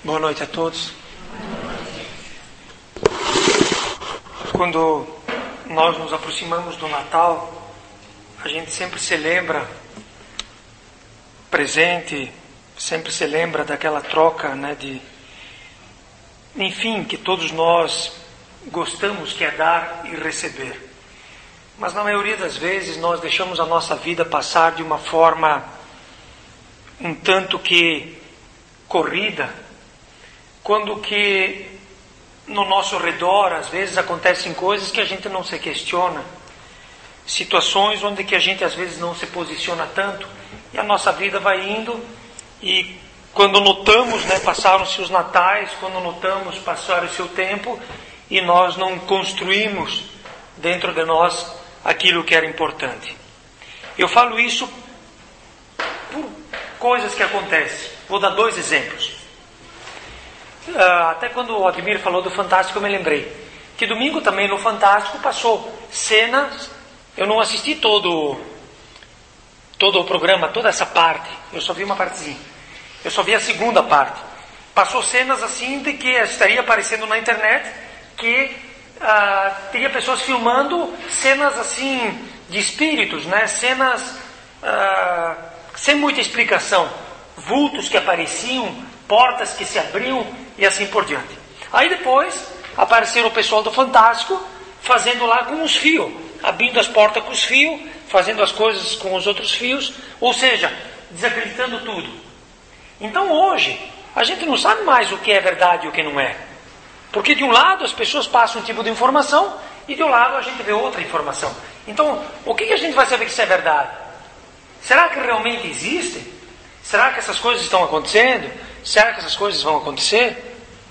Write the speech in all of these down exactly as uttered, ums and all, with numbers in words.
Boa noite a todos. Quando nós nos aproximamos do Natal, a gente sempre se lembra, presente, sempre se lembra daquela troca, né, de, enfim, que todos nós gostamos, que é dar e receber. Mas na maioria das vezes nós deixamos a nossa vida passar de uma forma um tanto que corrida, quando que no nosso redor às vezes acontecem coisas que a gente não se questiona, situações onde que a gente às vezes não se posiciona tanto, e a nossa vida vai indo, e quando notamos, né, passaram-se os natais, quando notamos passar o seu tempo, e nós não construímos dentro de nós aquilo que era importante. Eu falo isso por coisas que acontecem. Vou dar dois exemplos. Uh, até quando o Admir falou do Fantástico, eu me lembrei que domingo também no Fantástico passou cenas. Eu não assisti todo todo o programa, toda essa parte. Eu só vi uma partezinha. Eu só vi a segunda parte. Passou cenas assim de que estaria aparecendo na internet que uh, teria pessoas filmando cenas assim de espíritos, né? Cenas uh, sem muita explicação, vultos que apareciam, portas que se abriam e assim por diante. Aí depois apareceram o pessoal do Fantástico fazendo lá com os fios, abrindo as portas com os fios, fazendo as coisas com os outros fios, ou seja, desacreditando tudo. Então hoje a gente não sabe mais o que é verdade e o que não é, porque de um lado as pessoas passam um tipo de informação e de um lado a gente vê outra informação. Então o que a gente vai saber que isso é verdade? Será que realmente existe? Será que essas coisas estão acontecendo? Será que essas coisas vão acontecer?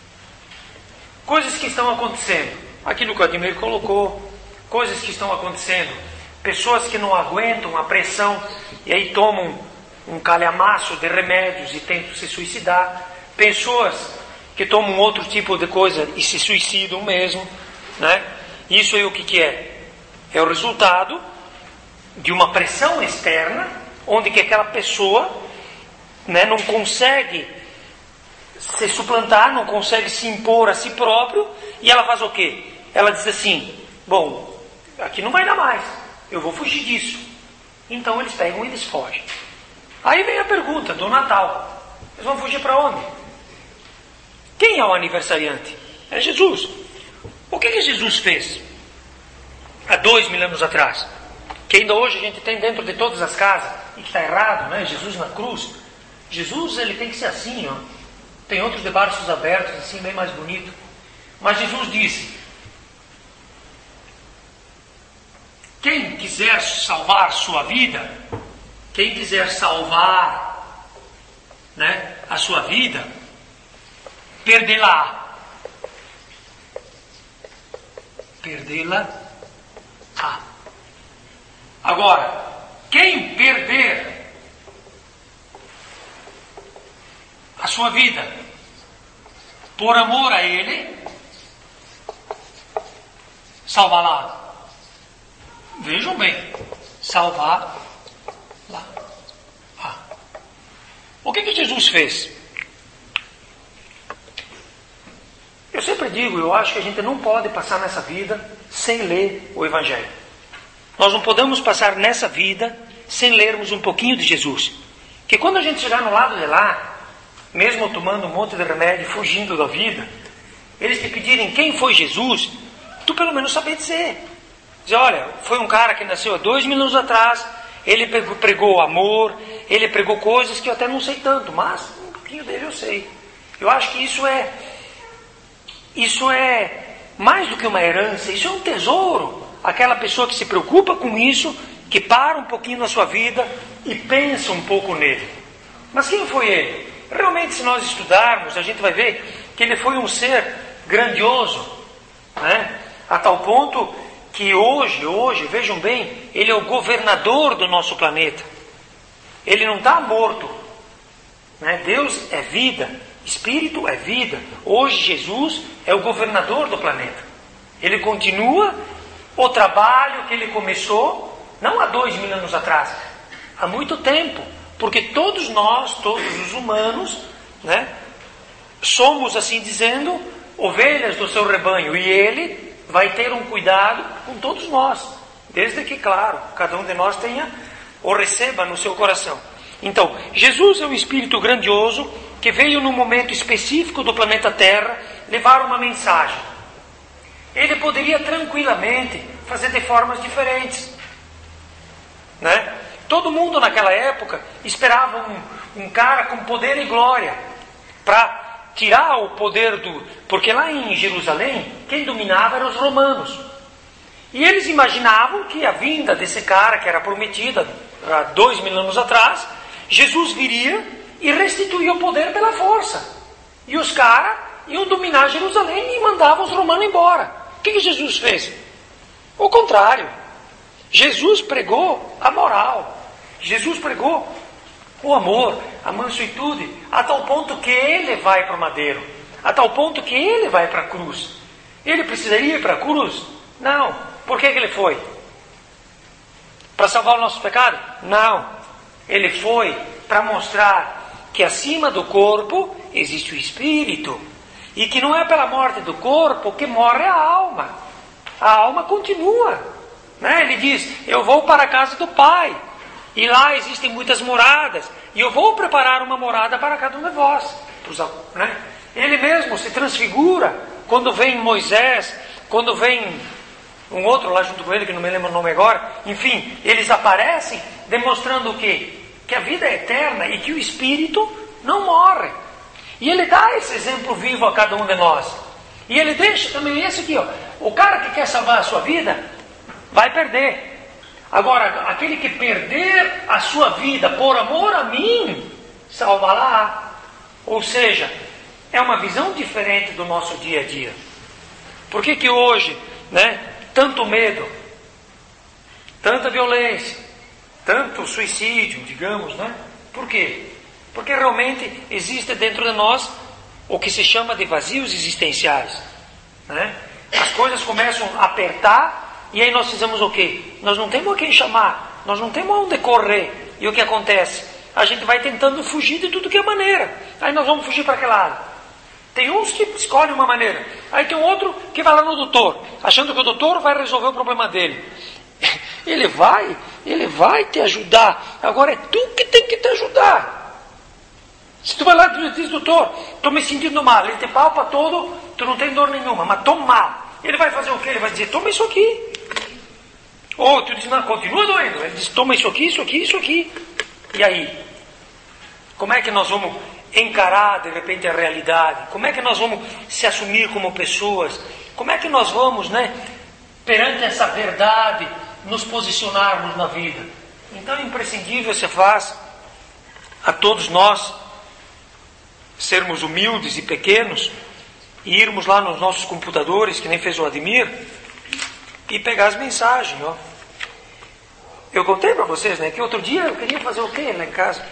Coisas que estão acontecendo. Aquilo que o Admir colocou. Coisas que estão acontecendo. Pessoas que não aguentam a pressão e aí tomam um calhamaço de remédios e tentam se suicidar. Pessoas que tomam outro tipo de coisa e se suicidam mesmo, né? Isso aí o que, que é? É o resultado de uma pressão externa, onde que aquela pessoa, né, não consegue se suplantar, não consegue se impor a si próprio, e ela faz o quê? Ela diz assim: bom, aqui não vai dar mais, eu vou fugir disso. Então eles pegam e eles fogem. Aí vem a pergunta do Natal: eles vão fugir para onde? Quem é o aniversariante? É Jesus. O que, que Jesus fez há dois mil anos atrás, que ainda hoje a gente tem dentro de todas as casas, e que está errado, né? Jesus na cruz. Jesus, ele tem que ser assim, ó. Tem outros de braços abertos, assim, bem mais bonito. Mas Jesus disse: quem quiser salvar sua vida, quem quiser salvar, né, a sua vida, perdê-la. Perdê-la-á. Agora, quem perder a sua vida por amor a Ele, salvá-la. Vejam bem, salvar-la. Ah. O que que Jesus fez? Eu sempre digo, eu acho que a gente não pode passar nessa vida sem ler o Evangelho. Nós não podemos passar nessa vida sem lermos um pouquinho de Jesus. Que quando a gente chegar no lado de lá, mesmo tomando um monte de remédio, fugindo da vida, eles te pedirem quem foi Jesus, tu pelo menos saber dizer. Dizer: olha, foi um cara que nasceu há dois mil anos atrás, ele pregou amor, ele pregou coisas que eu até não sei tanto, mas um pouquinho dele eu sei. Eu acho que isso é, isso é mais do que uma herança, isso é um tesouro. Aquela pessoa que se preocupa com isso, que para um pouquinho na sua vida e pensa um pouco nele. Mas quem foi ele? Realmente, se nós estudarmos, a gente vai ver que ele foi um ser grandioso, né? A tal ponto que hoje, hoje, vejam bem, ele é o governador do nosso planeta. Ele não está morto, né? Deus é vida, Espírito é vida. Hoje Jesus é o governador do planeta. Ele continua o trabalho que ele começou, não há dois mil anos atrás, há muito tempo. Porque todos nós, todos os humanos, né, somos, assim dizendo, ovelhas do seu rebanho, e Ele vai ter um cuidado com todos nós, desde que, claro, cada um de nós tenha ou receba no seu coração. Então, Jesus é um Espírito grandioso que veio num momento específico do planeta Terra levar uma mensagem. Ele poderia tranquilamente fazer de formas diferentes, né? Todo mundo naquela época esperava um, um cara com poder e glória para tirar o poder do... Porque lá em Jerusalém, quem dominava eram os romanos. E eles imaginavam que a vinda desse cara que era prometida há dois mil anos atrás, Jesus viria e restituía o poder pela força. E os caras iam dominar Jerusalém e mandavam os romanos embora. O que, que Jesus fez? O contrário. Jesus pregou a moral. Jesus pregou o amor, a mansuetude, a tal ponto que Ele vai para o madeiro, a tal ponto que Ele vai para a cruz. Ele precisaria ir para a cruz? Não. Por que, que Ele foi? Para salvar o nosso pecado? Não. Ele foi para mostrar que acima do corpo existe o Espírito, e que não é pela morte do corpo que morre a alma. A alma continua, né? Ele diz, eu vou para a casa do Pai, e lá existem muitas moradas, e eu vou preparar uma morada para cada um de vós. Né? Ele mesmo se transfigura quando vem Moisés, quando vem um outro lá junto com ele, que não me lembro o nome agora. Enfim, eles aparecem demonstrando o quê? Que a vida é eterna e que o Espírito não morre. E ele dá esse exemplo vivo a cada um de nós. E ele deixa também esse aqui, ó. O cara que quer salvar a sua vida, vai perder. Agora, aquele que perder a sua vida por amor a mim, salvará. Ou seja, é uma visão diferente do nosso dia a dia. Por que que hoje, né, tanto medo, tanta violência, tanto suicídio, digamos, né? Por quê? Porque realmente existe dentro de nós o que se chama de vazios existenciais, né? As coisas começam a apertar, e aí nós fizemos o quê? Nós não temos a quem chamar, nós não temos aonde correr. E o que acontece? A gente vai tentando fugir de tudo que é maneira. Aí nós vamos fugir para aquele lado. Tem uns que escolhem uma maneira. Aí tem outro que vai lá no doutor, achando que o doutor vai resolver o problema dele. Ele vai, ele vai te ajudar. Agora é tu que tem que te ajudar. Se tu vai lá e diz, doutor, estou me sentindo mal, ele te palpa todo, tu não tem dor nenhuma, mas estou mal. Ele vai fazer o quê? Ele vai dizer, toma isso aqui. Ou tu diz, não, continua doendo. Ele diz, toma isso aqui, isso aqui, isso aqui. E aí? Como é que nós vamos encarar de repente a realidade? Como é que nós vamos se assumir como pessoas? Como é que nós vamos, né, perante essa verdade, nos posicionarmos na vida? Então é imprescindível, se faz, a todos nós sermos humildes e pequenos, e irmos lá nos nossos computadores, que nem fez o Ademir, e pegar as mensagens, ó. Eu contei para vocês, né, que outro dia eu queria fazer o quê lá em casa?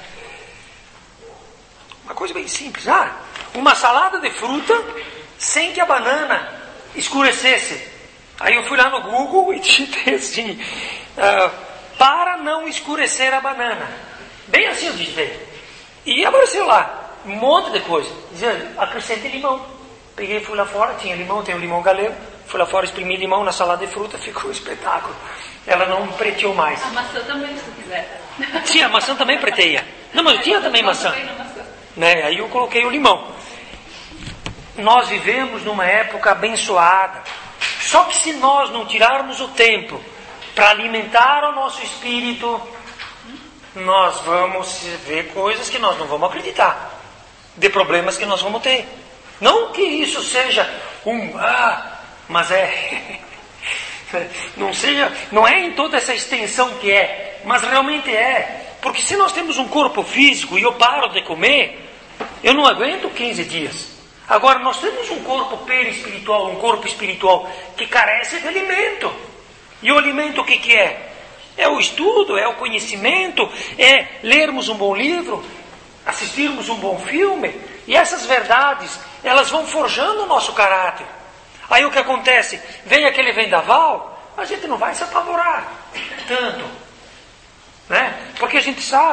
Uma coisa bem simples. Ah, uma salada de fruta sem que a banana escurecesse. Aí eu fui lá no Google e digitei assim, uh, para não escurecer a banana. Bem assim eu digitei. E apareceu lá um monte de coisa. Dizia, acrescente limão. Peguei, fui lá fora, tinha limão, tem um limão galego. Fui lá fora, exprimi limão na salada de fruta, ficou um espetáculo. Ela não preteou mais. A maçã também, se tu quiser. Sim, a maçã também preteia. Não, mas eu tinha também maçã. Né? Aí eu coloquei o limão. Nós vivemos numa época abençoada. Só que se nós não tirarmos o tempo para alimentar o nosso espírito, nós vamos ver coisas que nós não vamos acreditar, de problemas que nós vamos ter. Não que isso seja um ah, mas é não seja, não é em toda essa extensão que é, mas realmente é. Porque se nós temos um corpo físico e eu paro de comer, eu não aguento quinze dias. Agora nós temos um corpo perispiritual, um corpo espiritual que carece de alimento. E o alimento o que, que é? É o estudo, é o conhecimento, é lermos um bom livro, assistirmos um bom filme. E essas verdades, elas vão forjando o nosso caráter. Aí o que acontece? Vem aquele vendaval, a gente não vai se apavorar tanto, né? Porque a gente sabe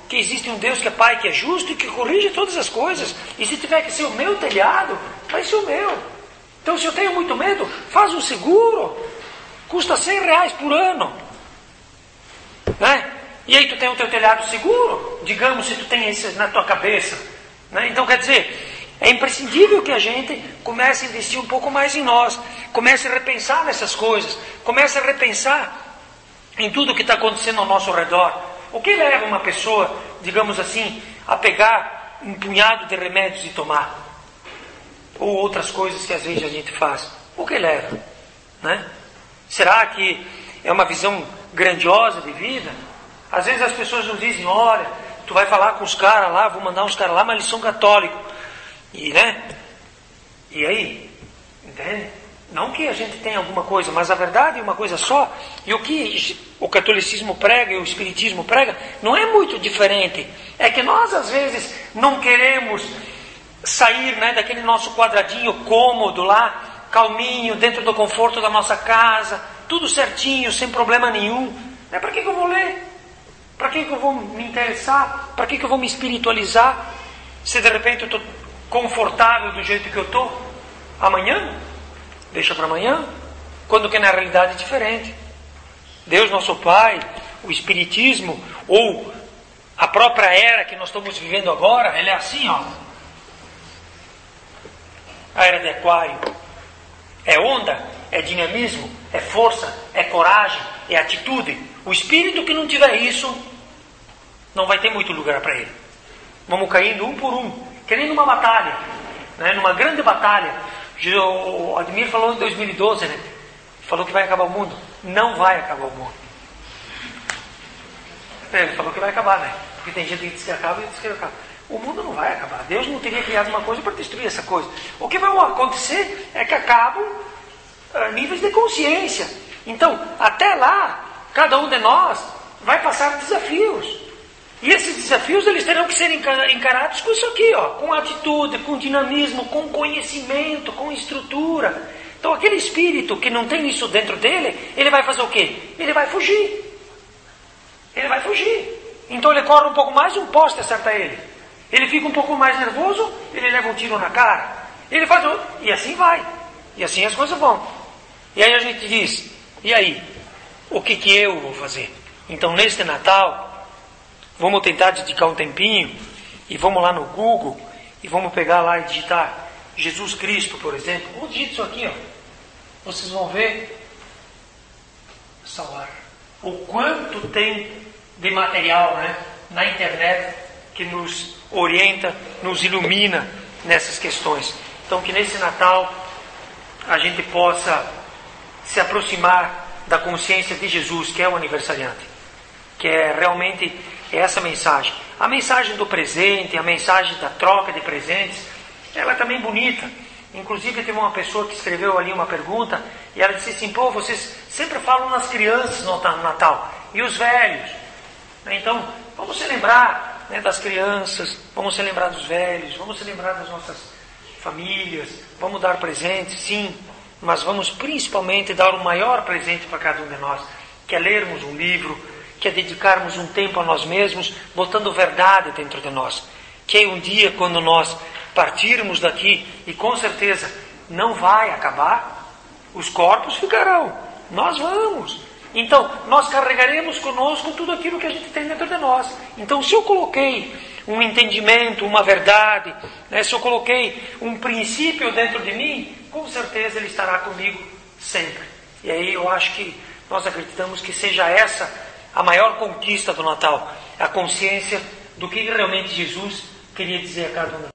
que existe um Deus que é Pai, que é justo e que corrige todas as coisas. E se tiver que ser o meu telhado, vai ser o meu. Então, se eu tenho muito medo, faz um seguro. Custa cem reais por ano. Né? E aí tu tem o teu telhado seguro, digamos, se tu tem isso na tua cabeça. Né? Então, quer dizer, é imprescindível que a gente comece a investir um pouco mais em nós. Comece a repensar nessas coisas. Comece a repensar em tudo que está acontecendo ao nosso redor. O que leva uma pessoa, digamos assim, a pegar um punhado de remédios e tomar? Ou outras coisas que às vezes a gente faz. O que leva? Né? Será que é uma visão grandiosa de vida? Às vezes as pessoas nos dizem, olha, tu vai falar com os caras lá, vou mandar uns caras lá, mas eles são católicos. E, né? E aí? Entende? Não que a gente tenha alguma coisa, mas a verdade é uma coisa só. E o que o catolicismo prega e o espiritismo prega não é muito diferente. É que nós às vezes não queremos sair, né, daquele nosso quadradinho cômodo lá, calminho, dentro do conforto da nossa casa, tudo certinho, sem problema nenhum. É, para que, que eu vou ler? Para que, que eu vou me interessar? Para que, que eu vou me espiritualizar? Se de repente eu estou confortável do jeito que eu estou, amanhã? Deixa para amanhã, quando que na realidade é diferente. Deus nosso Pai, o Espiritismo, ou a própria era que nós estamos vivendo agora, ela é assim, ó. A era de Aquário. É onda, é dinamismo, é força, é coragem, é atitude. O espírito que não tiver isso, não vai ter muito lugar para ele. Vamos caindo um por um, que nem numa batalha, né? Numa grande batalha. O Admir falou em dois mil e doze, né? Falou que vai acabar o mundo. Não vai acabar o mundo. Ele falou que vai acabar, né? Porque tem gente que diz que acaba e diz que acaba. O mundo não vai acabar. Deus não teria criado uma coisa para destruir essa coisa. O que vai acontecer é que acabam uh, níveis de consciência. Então, até lá, cada um de nós vai passar desafios. E esses desafios, eles terão que ser encarados com isso aqui, ó, com atitude, com dinamismo, com conhecimento, com estrutura. Então, aquele espírito que não tem isso dentro dele, ele vai fazer o quê? Ele vai fugir. Ele vai fugir. Então, ele corre um pouco mais, um poste acerta ele. Ele fica um pouco mais nervoso, ele leva um tiro na cara. Ele faz o... E assim vai. E assim as coisas vão. E aí a gente diz, e aí? O que que eu vou fazer? Então, neste Natal, vamos tentar dedicar um tempinho e vamos lá no Google e vamos pegar lá e digitar Jesus Cristo, por exemplo. Vou digitar isso aqui, ó. Vocês vão ver salvar. O quanto tem de material, né, na internet que nos orienta, nos ilumina nessas questões. Então, que nesse Natal a gente possa se aproximar da consciência de Jesus, que é o aniversariante, que é realmente essa mensagem. A mensagem do presente, a mensagem da troca de presentes, ela é também bonita. Inclusive, teve uma pessoa que escreveu ali uma pergunta e ela disse assim, pô, vocês sempre falam nas crianças no Natal e os velhos. Então, vamos se lembrar, né, das crianças, vamos se lembrar dos velhos, vamos se lembrar das nossas famílias, vamos dar presentes, sim, mas vamos principalmente dar o maior presente para cada um de nós, que é lermos um livro, que é dedicarmos um tempo a nós mesmos, botando verdade dentro de nós. Que um dia, quando nós partirmos daqui, e com certeza não vai acabar, os corpos ficarão, nós vamos. Então, nós carregaremos conosco tudo aquilo que a gente tem dentro de nós. Então, se eu coloquei um entendimento, uma verdade, né, se eu coloquei um princípio dentro de mim, com certeza ele estará comigo sempre. E aí eu acho que nós acreditamos que seja essa a maior conquista do Natal, a consciência do que realmente Jesus queria dizer a cada um.